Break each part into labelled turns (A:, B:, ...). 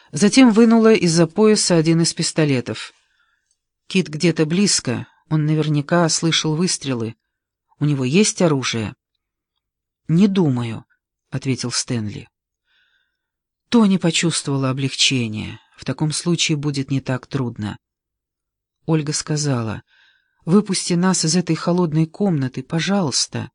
A: Затем вынула из-за пояса один из пистолетов. Кит где-то близко, он наверняка слышал выстрелы. У него есть оружие? «Не думаю», — ответил Стэнли. Тони почувствовала облегчение. В таком случае будет не так трудно. Ольга сказала: «Выпусти нас из этой холодной комнаты, пожалуйста».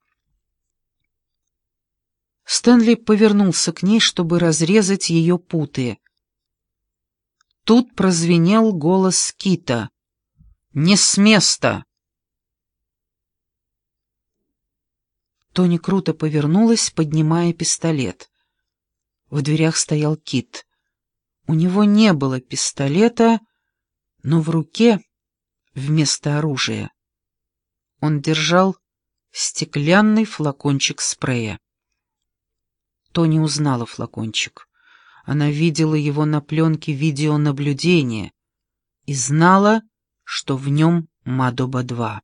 A: Стэнли повернулся к ней, чтобы разрезать ее путы. Тут прозвенел голос Кита. «Не с места!» Тони круто повернулась, поднимая пистолет. В дверях стоял Кит. У него не было пистолета, но в руке, вместо оружия, он держал стеклянный флакончик спрея. Тони узнала флакончик. Она видела его на пленке видеонаблюдения и знала, что в нем Мадоба-2.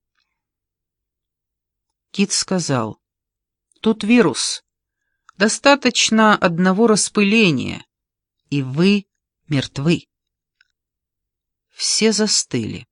A: Кит сказал: «Тут вирус. Достаточно одного распыления, и вы мертвы». Все застыли.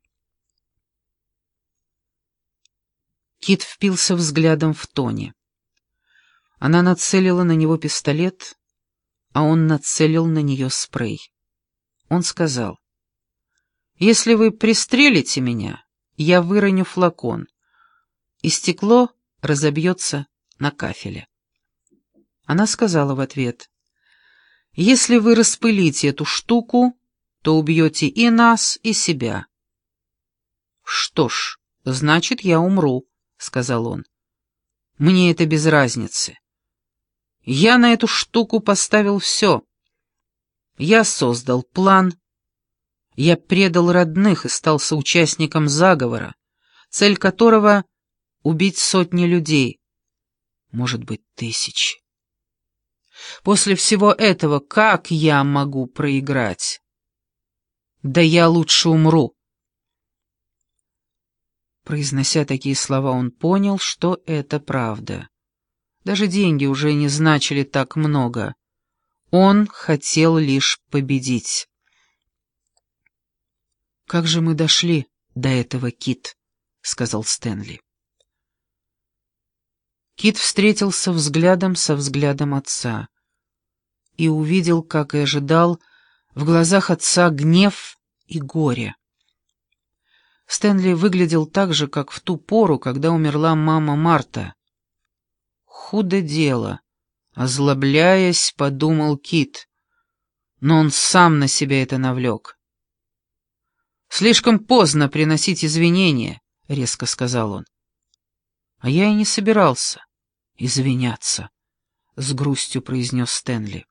A: Кит впился взглядом в Тони. Она нацелила на него пистолет, а он нацелил на нее спрей. Он сказал: «Если вы пристрелите меня, я выроню флакон, и стекло разобьется на кафеле». Она сказала в ответ: «Если вы распылите эту штуку, то убьете и нас, и себя». «Что ж, значит, я умру», — сказал он. «Мне это без разницы. Я на эту штуку поставил все. Я создал план. Я предал родных и стал соучастником заговора, цель которого — убить сотни людей, может быть, тысячи. После всего этого как я могу проиграть? Да я лучше умру». Произнося такие слова, он понял, что это правда. Даже деньги уже не значили так много. Он хотел лишь победить. «Как же мы дошли до этого, Кит?» — сказал Стэнли. Кит встретился взглядом со взглядом отца и увидел, как и ожидал, в глазах отца гнев и горе. Стэнли выглядел так же, как в ту пору, когда умерла мама Марта. «Худо дело», — озлобляясь, подумал Кит, но он сам на себя это навлек. «Слишком поздно приносить извинения», — резко сказал он. «А я и не собирался извиняться», — с грустью произнес Стэнли.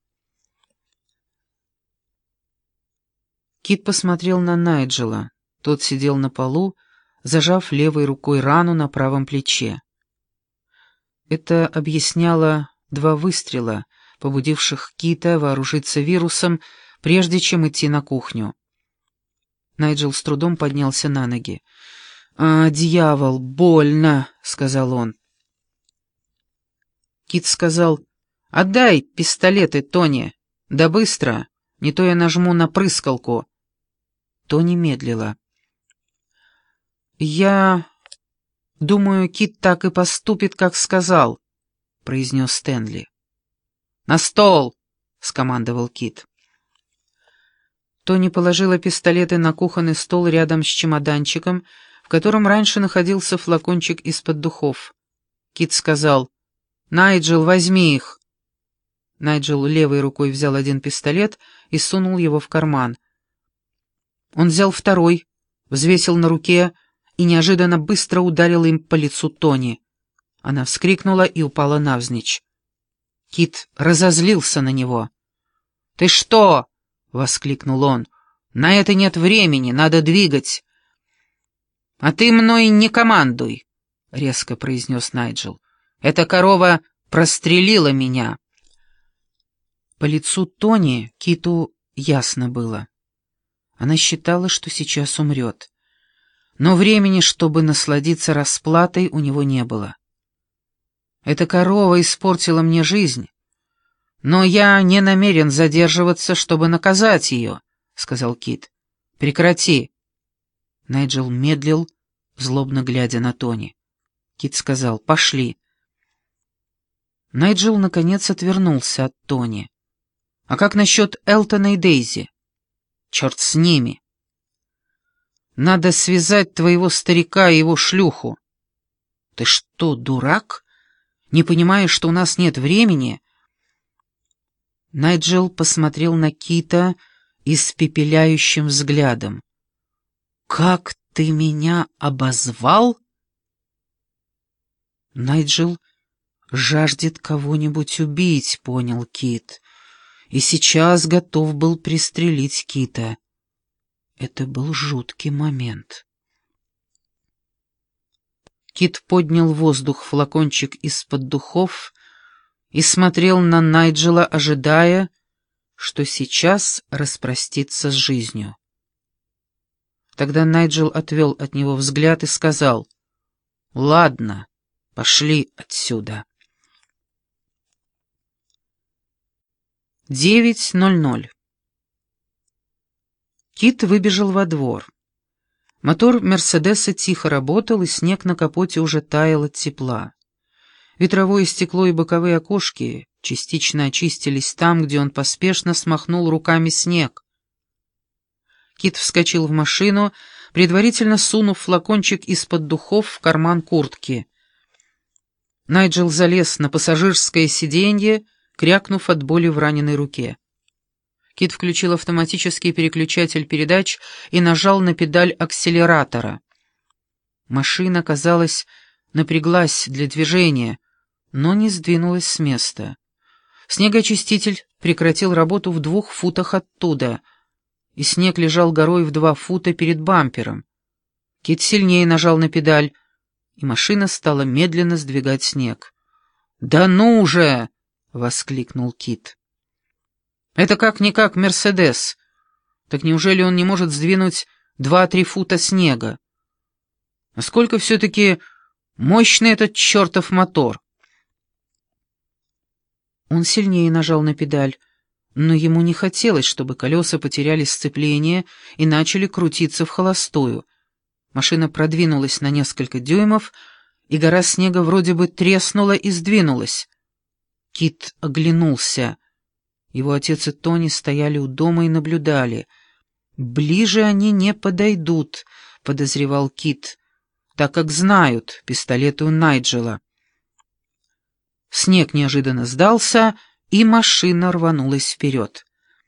A: Кит посмотрел на Найджела. Тот сидел на полу, зажав левой рукой рану на правом плече. Это объясняло 2 выстрела, побудивших Кита вооружиться вирусом, прежде чем идти на кухню. Найджел с трудом поднялся на ноги. Дьявол, больно», — сказал он. Кит сказал: «Отдай пистолеты, Тони, да быстро, не то я нажму на прыскалку». Тони медлила. «Я думаю, Кит так и поступит, как сказал», — произнес Стэнли. «На стол!» — скомандовал Кит. Тони положила пистолеты на кухонный стол рядом с чемоданчиком, в котором раньше находился флакончик из-под духов. Кит сказал: «Найджел, возьми их». Найджел левой рукой взял один пистолет и сунул его в карман. Он взял второй, взвесил на руке и неожиданно быстро ударил им по лицу Тони. Она вскрикнула и упала навзничь. Кит разозлился на него. «Ты что?» — воскликнул он. «На это нет времени, надо двигать». «А ты мной не командуй», — резко произнес Найджел. «Эта корова прострелила меня». По лицу Тони Киту ясно было. Она считала, что сейчас умрет. Но времени, чтобы насладиться расплатой, у него не было. «Эта корова испортила мне жизнь. «Но я не намерен задерживаться, чтобы наказать ее», — сказал Кит. «Прекрати». Найджел медлил, злобно глядя на Тони. Кит сказал: «Пошли». Найджел, наконец, отвернулся от Тони. «А как насчет Элтона и Дейзи?» «Черт с ними!» «Надо связать твоего старика и его шлюху». «Ты что, дурак? Не понимаешь, что у нас нет времени?» Найджел посмотрел на Кита испепеляющим взглядом. «Как ты меня обозвал?» Найджел жаждет кого-нибудь убить, понял Кит, и сейчас готов был пристрелить Кита. Это был жуткий момент. Кит поднял в воздух флакончик из-под духов и смотрел на Найджела, ожидая, что сейчас распростится с жизнью. Тогда Найджел отвел от него взгляд и сказал: «Ладно, пошли отсюда». 9:00. Кит выбежал во двор. Мотор «Мерседеса» тихо работал, и снег на капоте уже таял от тепла. Ветровое стекло и боковые окошки частично очистились там, где он поспешно смахнул руками снег. Кит вскочил в машину, предварительно сунув флакончик из-под духов в карман куртки. Найджел залез на пассажирское сиденье, крякнув от боли в раненой руке. Кит включил автоматический переключатель передач и нажал на педаль акселератора. Машина, казалось, напряглась для движения, но не сдвинулась с места. Снегоочиститель прекратил работу в 2 футах оттуда, и снег лежал горой в 2 фута перед бампером. Кит сильнее нажал на педаль, и машина стала медленно сдвигать снег. «Да ну же!» — воскликнул Кит. «Это как-никак Мерседес. Так неужели он не может сдвинуть 2-3 фута снега? Насколько все-таки мощный этот чертов мотор?» Он сильнее нажал на педаль, но ему не хотелось, чтобы колеса потеряли сцепление и начали крутиться в холостую. Машина продвинулась на несколько дюймов, и гора снега вроде бы треснула и сдвинулась. Кит оглянулся. Его отец и Тони стояли у дома и наблюдали. «Ближе они не подойдут», — подозревал Кит, так как знают пистолеты у Найджела. Снег неожиданно сдался, и машина рванулась вперед.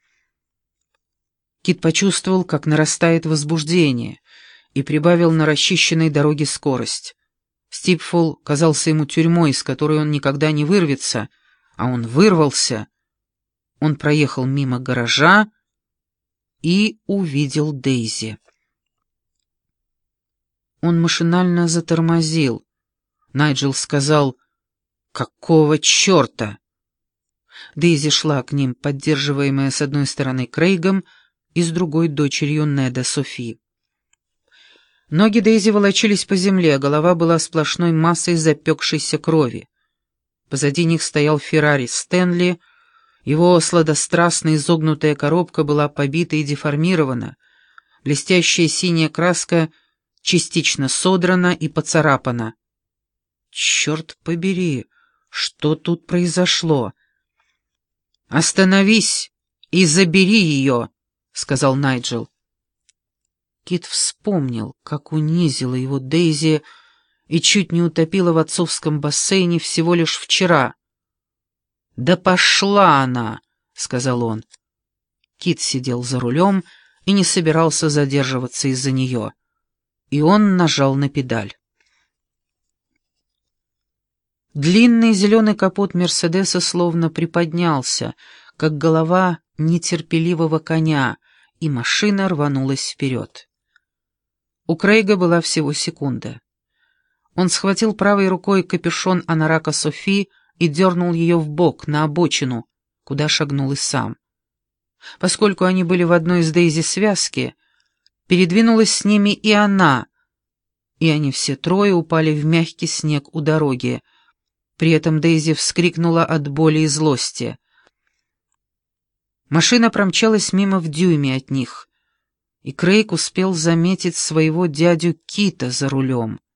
A: Кит почувствовал, как нарастает возбуждение, и прибавил на расчищенной дороге скорость. Стипфул казался ему тюрьмой, из которой он никогда не вырвется, а он вырвался. Он проехал мимо гаража и увидел Дейзи. Он машинально затормозил. Найджел сказал: «Какого черта?» Дейзи шла к ним, поддерживаемая с одной стороны Крейгом и с другой дочерью Неда Софи. Ноги Дейзи волочились по земле, а голова была сплошной массой запекшейся крови. Позади них стоял Феррари Стэнли. Его сладострастно изогнутая коробка была побита и деформирована, блестящая синяя краска частично содрана и поцарапана. «Черт побери, что тут произошло?» «Остановись и забери ее», — сказал Найджел. Кит вспомнил, как унизила его Дейзи и чуть не утопила в отцовском бассейне всего лишь вчера. «Да пошла она!» — сказал он. Кит сидел за рулем и не собирался задерживаться из-за нее, и он нажал на педаль. Длинный зеленый капот Мерседеса словно приподнялся, как голова нетерпеливого коня, и машина рванулась вперед. У Крейга была всего секунда. Он схватил правой рукой капюшон анарака Софи и дернул ее в бок, на обочину, куда шагнул и сам. Поскольку они были в одной из Дейзи связки, передвинулась с ними и она, и они все трое упали в мягкий снег у дороги. При этом Дейзи вскрикнула от боли и злости. Машина промчалась мимо в дюйме от них, и Крейг успел заметить своего дядю Кита за рулем.